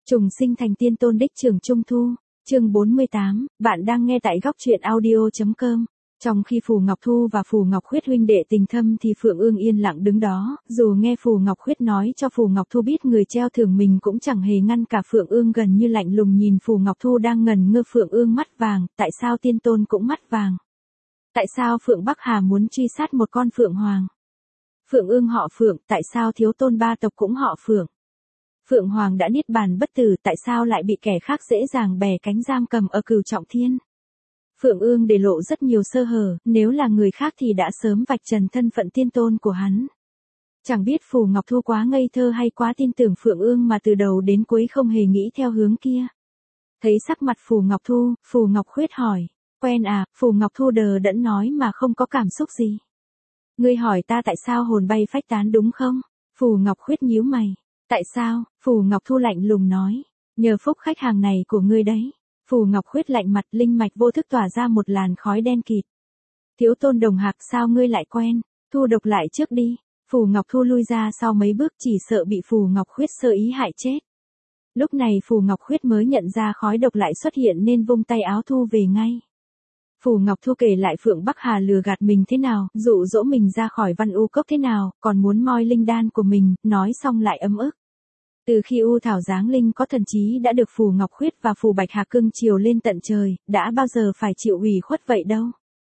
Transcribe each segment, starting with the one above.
Trùng sinh thành tiên tôn đích trường Trung Thu, chương 48, bạn đang nghe tại góc truyện audio.com. Trong khi Phù Ngọc Thu và Phù Ngọc Khuyết huynh đệ tình thâm thì Phượng Ương yên lặng đứng đó, dù nghe Phù Ngọc Khuyết nói cho Phù Ngọc Thu biết người treo thưởng mình cũng chẳng hề ngăn cả. Phượng Ương gần như lạnh lùng nhìn Phù Ngọc Thu đang ngẩn ngơ. Phượng Ương mắt vàng, tại sao tiên tôn cũng mắt vàng? Tại sao Phượng Bắc Hà muốn truy sát một con Phượng Hoàng? Phượng Ương họ Phượng, tại sao thiếu tôn ba tộc cũng họ Phượng? Phượng Hoàng đã niết bàn bất tử, tại sao lại bị kẻ khác dễ dàng bẻ cánh giam cầm ở Cửu Trọng Thiên? Phượng Ương để lộ rất nhiều sơ hở, nếu là người khác thì đã sớm vạch trần thân phận tiên tôn của hắn. Chẳng biết Phù Ngọc Thu quá ngây thơ hay quá tin tưởng Phượng Ương mà từ đầu đến cuối không hề nghĩ theo hướng kia. Thấy sắc mặt Phù Ngọc Thu, Phù Ngọc Khuyết hỏi, quen à? Phù Ngọc Thu đờ đẫn nói mà không có cảm xúc gì. Ngươi hỏi ta tại sao hồn bay phách tán đúng không? Phù Ngọc Khuyết nhíu mày. Tại sao? Phù Ngọc Thu lạnh lùng nói. Nhờ phúc khách hàng này của ngươi đấy. Phù Ngọc Khuyết lạnh mặt, linh mạch vô thức tỏa ra một làn khói đen kịt. Thiếu tôn Đồng Hạc, sao ngươi lại quen? Thu độc lại trước đi. Phù Ngọc Thu lui ra sau mấy bước, chỉ sợ bị Phù Ngọc Khuyết sơ ý hại chết. Lúc này Phù Ngọc Khuyết mới nhận ra khói độc lại xuất hiện nên vung tay áo thu về ngay. Phù Ngọc Thu kể lại Phượng Bắc Hà lừa gạt mình thế nào, dụ dỗ mình ra khỏi Văn U Cốc thế nào, còn muốn moi linh đan của mình, nói xong lại ấm ức. Từ khi U Thảo Giáng Linh có thần trí đã được Phù Ngọc Khuyết và Phù Bạch Hà cưng chiều lên tận trời, đã bao giờ phải chịu ủy khuất vậy đâu.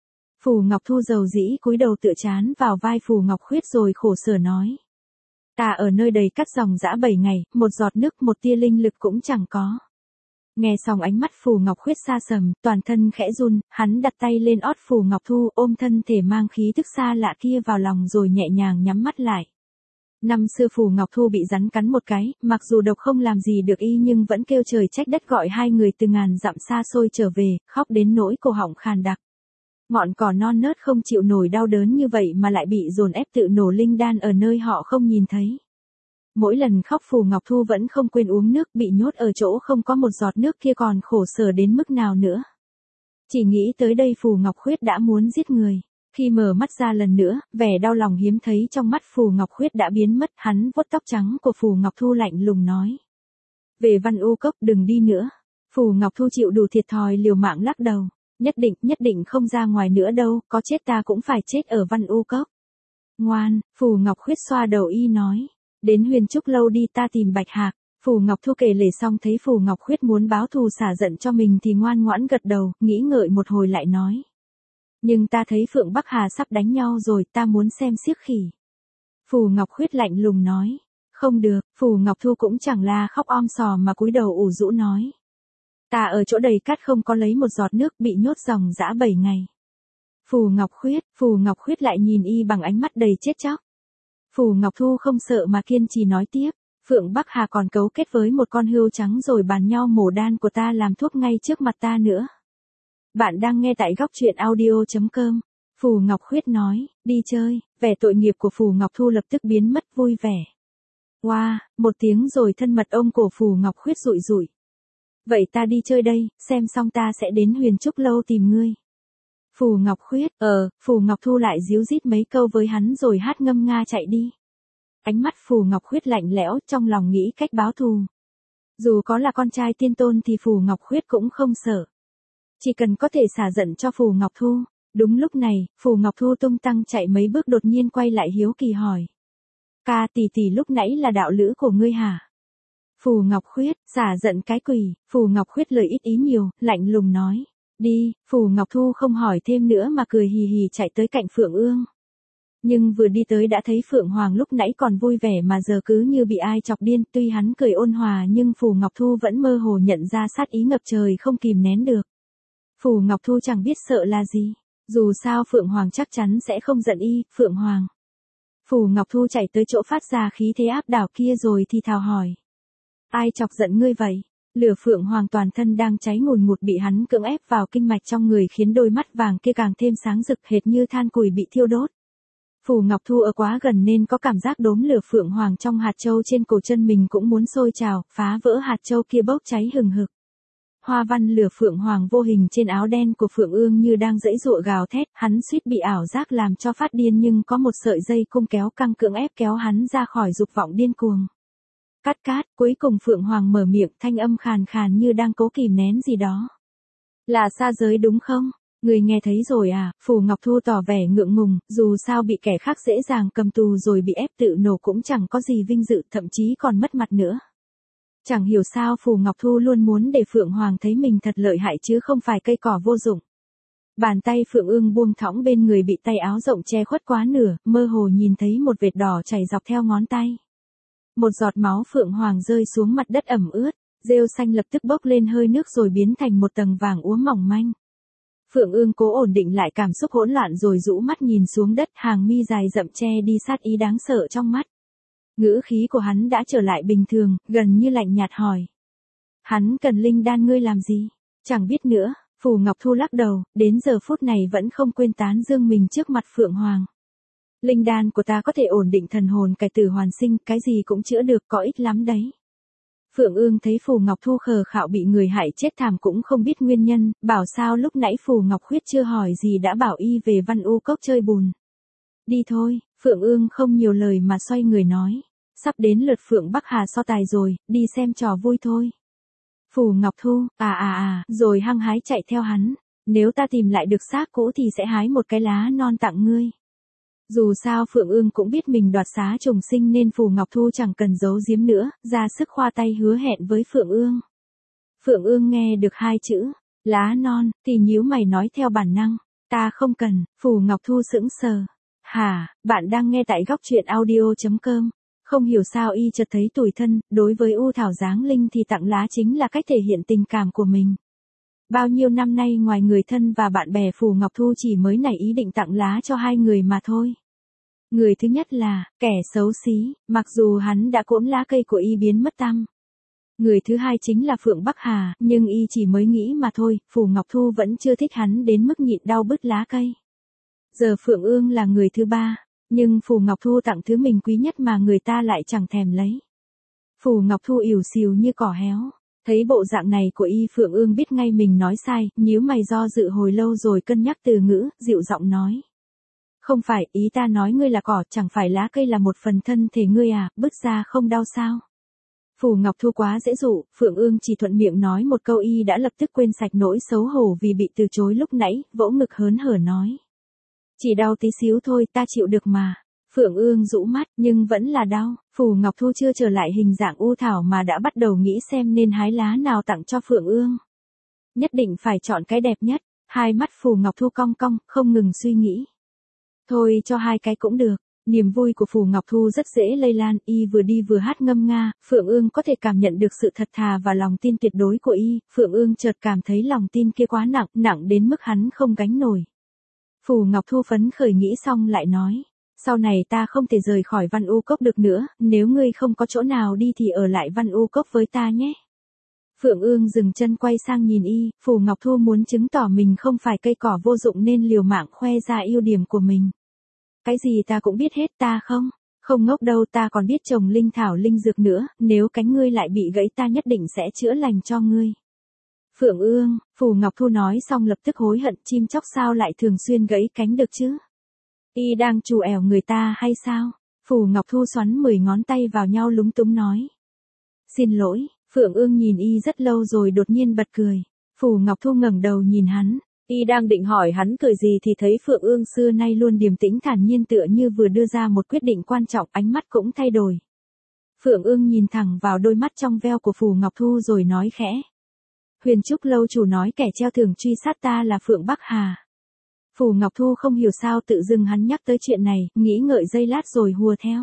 Phù Ngọc Thu dầu dĩ cúi đầu tựa trán vào vai Phù Ngọc Khuyết rồi khổ sở nói. Ta ở nơi đầy cắt dòng dã 7 ngày, một giọt nước một tia linh lực cũng chẳng có. Nghe xong ánh mắt Phù Ngọc Khuyết xa sầm, toàn thân khẽ run, hắn đặt tay lên ót Phù Ngọc Thu, ôm thân thể mang khí thức xa lạ kia vào lòng rồi nhẹ nhàng nhắm mắt lại. Năm xưa Phù Ngọc Thu bị rắn cắn một cái, mặc dù độc không làm gì được y nhưng vẫn kêu trời trách đất gọi hai người từ ngàn dặm xa xôi trở về, khóc đến nỗi cổ họng khàn đặc. Ngọn cỏ non nớt không chịu nổi đau đớn như vậy mà lại bị dồn ép tự nổ linh đan ở nơi họ không nhìn thấy. Mỗi lần khóc Phù Ngọc Thu vẫn không quên uống nước, bị nhốt ở chỗ không có một giọt nước kia còn khổ sở đến mức nào nữa. Chỉ nghĩ tới đây Phù Ngọc Khuyết đã muốn giết người. Khi mở mắt ra lần nữa, vẻ đau lòng hiếm thấy trong mắt Phù Ngọc Khuyết đã biến mất, hắn vuốt tóc trắng của Phù Ngọc Thu lạnh lùng nói. Về Văn U Cốc đừng đi nữa. Phù Ngọc Thu chịu đủ thiệt thòi liều mạng lắc đầu. Nhất định không ra ngoài nữa đâu, có chết ta cũng phải chết ở Văn U Cốc. Ngoan, Phù Ngọc Khuyết xoa đầu y nói. Đến Huyền Trúc Lâu đi, ta tìm Bạch Hạc. Phù Ngọc Thu kể lể xong thấy Phù Ngọc Khuyết muốn báo thù xả giận cho mình thì ngoan ngoãn gật đầu, nghĩ ngợi một hồi lại nói. Nhưng ta thấy Phượng Bắc Hà sắp đánh nhau rồi, ta muốn xem xiếc khỉ. Phù Ngọc Khuyết lạnh lùng nói. Không được, Phù Ngọc Thu cũng chẳng la khóc om sòm mà cúi đầu ủ rũ nói. Ta ở chỗ đầy cát không có lấy một giọt nước, bị nhốt dòng dã 7 ngày. Phù Ngọc Khuyết lại nhìn y bằng ánh mắt đầy chết chóc. Phù Ngọc Thu không sợ mà kiên trì nói tiếp. Phượng Bắc Hà còn cấu kết với một con hươu trắng rồi bàn nhau mổ đan của ta làm thuốc ngay trước mặt ta nữa. Bạn đang nghe tại góc truyện audio.com. Phù Ngọc Khuyết nói, đi chơi, vẻ tội nghiệp của Phù Ngọc Thu lập tức biến mất vui vẻ. Wow, một tiếng rồi thân mật ôm cổ Phù Ngọc Khuyết rụi rụi. Vậy ta đi chơi đây, xem xong ta sẽ đến Huyền Trúc Lâu tìm ngươi. Phù Ngọc Khuyết, Phù Ngọc Thu lại díu dít mấy câu với hắn rồi hát ngâm nga chạy đi. Ánh mắt Phù Ngọc Khuyết lạnh lẽo, trong lòng nghĩ cách báo thù. Dù có là con trai tiên tôn thì Phù Ngọc Khuyết cũng không sợ. Chỉ cần có thể xả giận cho Phù Ngọc Thu. Đúng lúc này, Phù Ngọc Thu tung tăng chạy mấy bước đột nhiên quay lại hiếu kỳ hỏi. Ca tỷ lúc nãy là đạo lữ của ngươi hả? Phù Ngọc Khuyết, xả giận cái quỷ. Phù Ngọc Khuyết lời ít ý nhiều, lạnh lùng nói. Đi, Phù Ngọc Thu không hỏi thêm nữa mà cười hì hì chạy tới cạnh Phượng Ương. Nhưng vừa đi tới đã thấy Phượng Hoàng lúc nãy còn vui vẻ mà giờ cứ như bị ai chọc điên, tuy hắn cười ôn hòa nhưng Phù Ngọc Thu vẫn mơ hồ nhận ra sát ý ngập trời không kìm nén được. Phù Ngọc Thu chẳng biết sợ là gì, dù sao Phượng Hoàng chắc chắn sẽ không giận y. Phượng Hoàng. Phù Ngọc Thu chạy tới chỗ phát ra khí thế áp đảo kia rồi thì thào hỏi. Ai chọc giận ngươi vậy? Lửa Phượng Hoàng toàn thân đang cháy ngùn ngụt bị hắn cưỡng ép vào kinh mạch trong người khiến đôi mắt vàng kia càng thêm sáng rực hệt như than củi bị thiêu đốt. Phù Ngọc Thu ở quá gần nên có cảm giác đốm lửa Phượng Hoàng trong hạt châu trên cổ chân mình cũng muốn sôi trào, phá vỡ hạt châu kia bốc cháy hừng hực. Hoa văn lửa Phượng Hoàng vô hình trên áo đen của Phượng Ương như đang giãy giụa gào thét, hắn suýt bị ảo giác làm cho phát điên nhưng có một sợi dây cung kéo căng cưỡng ép kéo hắn ra khỏi dục vọng điên cuồng. Cát cát, cuối cùng Phượng Hoàng mở miệng, thanh âm khàn khàn như đang cố kìm nén gì đó. Là xa giới đúng không? Người nghe thấy rồi à? Phù Ngọc Thu tỏ vẻ ngượng ngùng, dù sao bị kẻ khác dễ dàng cầm tù rồi bị ép tự nổ cũng chẳng có gì vinh dự, thậm chí còn mất mặt nữa. Chẳng hiểu sao Phù Ngọc Thu luôn muốn để Phượng Hoàng thấy mình thật lợi hại chứ không phải cây cỏ vô dụng. Bàn tay Phượng Ương buông thõng bên người bị tay áo rộng che khuất quá nửa, mơ hồ nhìn thấy một vệt đỏ chảy dọc theo ngón tay. Một giọt máu Phượng Hoàng rơi xuống mặt đất ẩm ướt, rêu xanh lập tức bốc lên hơi nước rồi biến thành một tầng vàng úa mỏng manh. Phượng Ương cố ổn định lại cảm xúc hỗn loạn rồi rũ mắt nhìn xuống đất, hàng mi dài rậm che đi sát ý đáng sợ trong mắt. Ngữ khí của hắn đã trở lại bình thường, gần như lạnh nhạt hỏi. Hắn cần linh đan ngươi làm gì? Chẳng biết nữa, Phù Ngọc Thu lắc đầu, đến giờ phút này vẫn không quên tán dương mình trước mặt Phượng Hoàng. Linh đan của ta có thể ổn định thần hồn cải tử hoàn sinh, cái gì cũng chữa được, có ích lắm đấy. Phượng Ương thấy Phù Ngọc Thu khờ khạo bị người hại chết thảm cũng không biết nguyên nhân, bảo sao lúc nãy Phù Ngọc Khuyết chưa hỏi gì đã bảo y về Văn U Cốc chơi bùn. Đi thôi, Phượng Ương không nhiều lời mà xoay người nói. Sắp đến lượt Phượng Bắc Hà so tài rồi, đi xem trò vui thôi. Phù Ngọc Thu, rồi hăng hái chạy theo hắn. Nếu ta tìm lại được xác cũ thì sẽ hái một cái lá non tặng ngươi. Dù sao Phượng Ương cũng biết mình đoạt xá trùng sinh nên Phù Ngọc Thu chẳng cần giấu giếm nữa, ra sức khoa tay hứa hẹn với Phượng Ương. Phượng Ương nghe được hai chữ, lá non, thì nhíu mày nói theo bản năng, ta không cần. Phù Ngọc Thu sững sờ. Hả, bạn đang nghe tại góc truyện audio.com. Không hiểu sao y chợt thấy tủi thân, đối với U Thảo Giáng Linh thì tặng lá chính là cách thể hiện tình cảm của mình. Bao nhiêu năm nay ngoài người thân và bạn bè Phù Ngọc Thu chỉ mới nảy ý định tặng lá cho hai người mà thôi. Người thứ nhất là, kẻ xấu xí, mặc dù hắn đã cỗm lá cây của y biến mất tăm. Người thứ hai chính là Phượng Bắc Hà, nhưng y chỉ mới nghĩ mà thôi, Phù Ngọc Thu vẫn chưa thích hắn đến mức nhịn đau bứt lá cây. Giờ Phượng Ương là người thứ ba, nhưng Phù Ngọc Thu tặng thứ mình quý nhất mà người ta lại chẳng thèm lấy. Phù Ngọc Thu ỉu xìu như cỏ héo. Thấy bộ dạng này của y Phượng Ương biết ngay mình nói sai, nhíu mày do dự hồi lâu rồi cân nhắc từ ngữ, dịu giọng nói. Không phải, ý ta nói ngươi là cỏ, chẳng phải lá cây là một phần thân thể ngươi à, bứt ra không đau sao? Phù Ngọc Thu quá dễ dụ, Phượng Ương chỉ thuận miệng nói một câu y đã lập tức quên sạch nỗi xấu hổ vì bị từ chối lúc nãy, vỗ ngực hớn hở nói. Chỉ đau tí xíu thôi, ta chịu được mà. Phượng Ương rũ mắt, nhưng vẫn là đau. Phù Ngọc Thu chưa trở lại hình dạng u thảo mà đã bắt đầu nghĩ xem nên hái lá nào tặng cho Phượng Ương. Nhất định phải chọn cái đẹp nhất. Hai mắt Phù Ngọc Thu cong cong, không ngừng suy nghĩ. Thôi cho hai cái cũng được. Niềm vui của Phù Ngọc Thu rất dễ lây lan, y vừa đi vừa hát ngâm nga, Phượng Ương có thể cảm nhận được sự thật thà và lòng tin tuyệt đối của y, Phượng Ương chợt cảm thấy lòng tin kia quá nặng, nặng đến mức hắn không gánh nổi. Phù Ngọc Thu phấn khởi nghĩ xong lại nói, sau này ta không thể rời khỏi Văn U Cốc được nữa, nếu ngươi không có chỗ nào đi thì ở lại Văn U Cốc với ta nhé. Phượng Ương dừng chân quay sang nhìn y, Phù Ngọc Thu muốn chứng tỏ mình không phải cây cỏ vô dụng nên liều mạng khoe ra ưu điểm của mình. Cái gì ta cũng biết hết, ta không ngốc đâu, ta còn biết trồng linh thảo linh dược nữa, nếu cánh ngươi lại bị gãy ta nhất định sẽ chữa lành cho ngươi. Phượng Ương, Phù Ngọc Thu nói xong lập tức hối hận, chim chóc sao lại thường xuyên gãy cánh được chứ? Y đang trù ẻo người ta hay sao? Phù Ngọc Thu xoắn 10 ngón tay vào nhau lúng túng nói. Xin lỗi, Phượng Ương nhìn y rất lâu rồi đột nhiên bật cười. Phù Ngọc Thu ngẩng đầu nhìn hắn. Y đang định hỏi hắn cười gì thì thấy Phượng Ương xưa nay luôn điềm tĩnh thản nhiên tựa như vừa đưa ra một quyết định quan trọng, ánh mắt cũng thay đổi. Phượng Ương nhìn thẳng vào đôi mắt trong veo của Phù Ngọc Thu rồi nói khẽ. Huyền Trúc lâu chủ nói kẻ treo thưởng truy sát ta là Phượng Bắc Hà. Phù Ngọc Thu không hiểu sao tự dưng hắn nhắc tới chuyện này, nghĩ ngợi giây lát rồi hùa theo.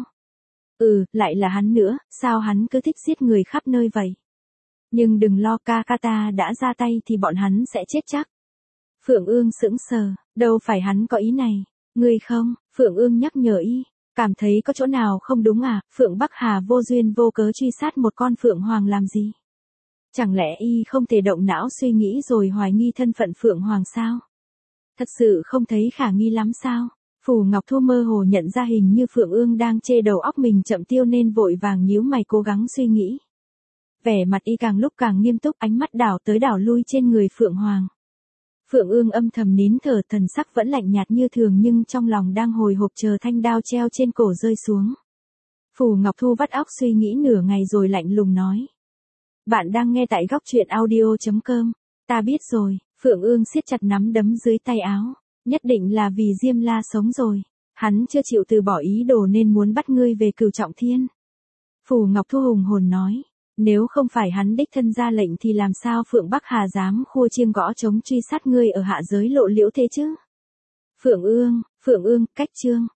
Lại là hắn nữa, sao hắn cứ thích giết người khắp nơi vậy? Nhưng đừng lo, ca ca ta đã ra tay thì bọn hắn sẽ chết chắc. Phượng Ương sững sờ, đâu phải hắn có ý này. Ngươi không, Phượng Ương nhắc nhở y, cảm thấy có chỗ nào không đúng à, Phượng Bắc Hà vô duyên vô cớ truy sát một con Phượng Hoàng làm gì? Chẳng lẽ y không thể động não suy nghĩ rồi hoài nghi thân phận Phượng Hoàng sao? Thật sự không thấy khả nghi lắm sao? Phù Ngọc Thu mơ hồ nhận ra hình như Phượng Ương đang chê đầu óc mình chậm tiêu nên vội vàng nhíu mày cố gắng suy nghĩ. Vẻ mặt y càng lúc càng nghiêm túc, ánh mắt đảo tới đảo lui trên người Phượng Hoàng. Phượng Ương âm thầm nín thở, thần sắc vẫn lạnh nhạt như thường nhưng trong lòng đang hồi hộp chờ thanh đao treo trên cổ rơi xuống. Phù Ngọc Thu vắt óc suy nghĩ nửa ngày rồi lạnh lùng nói. Bạn đang nghe tại góc truyện audio.com. Ta biết rồi, Phượng Ương siết chặt nắm đấm dưới tay áo. Nhất định là vì Diêm La sống rồi. Hắn chưa chịu từ bỏ ý đồ nên muốn bắt ngươi về Cửu Trọng Thiên. Phù Ngọc Thu hùng hồn nói. Nếu không phải hắn đích thân ra lệnh thì làm sao Phượng Bắc Hà dám khua chiêng gõ trống truy sát ngươi ở hạ giới Lộ Liễu thế chứ? Phượng Ương, cách chương.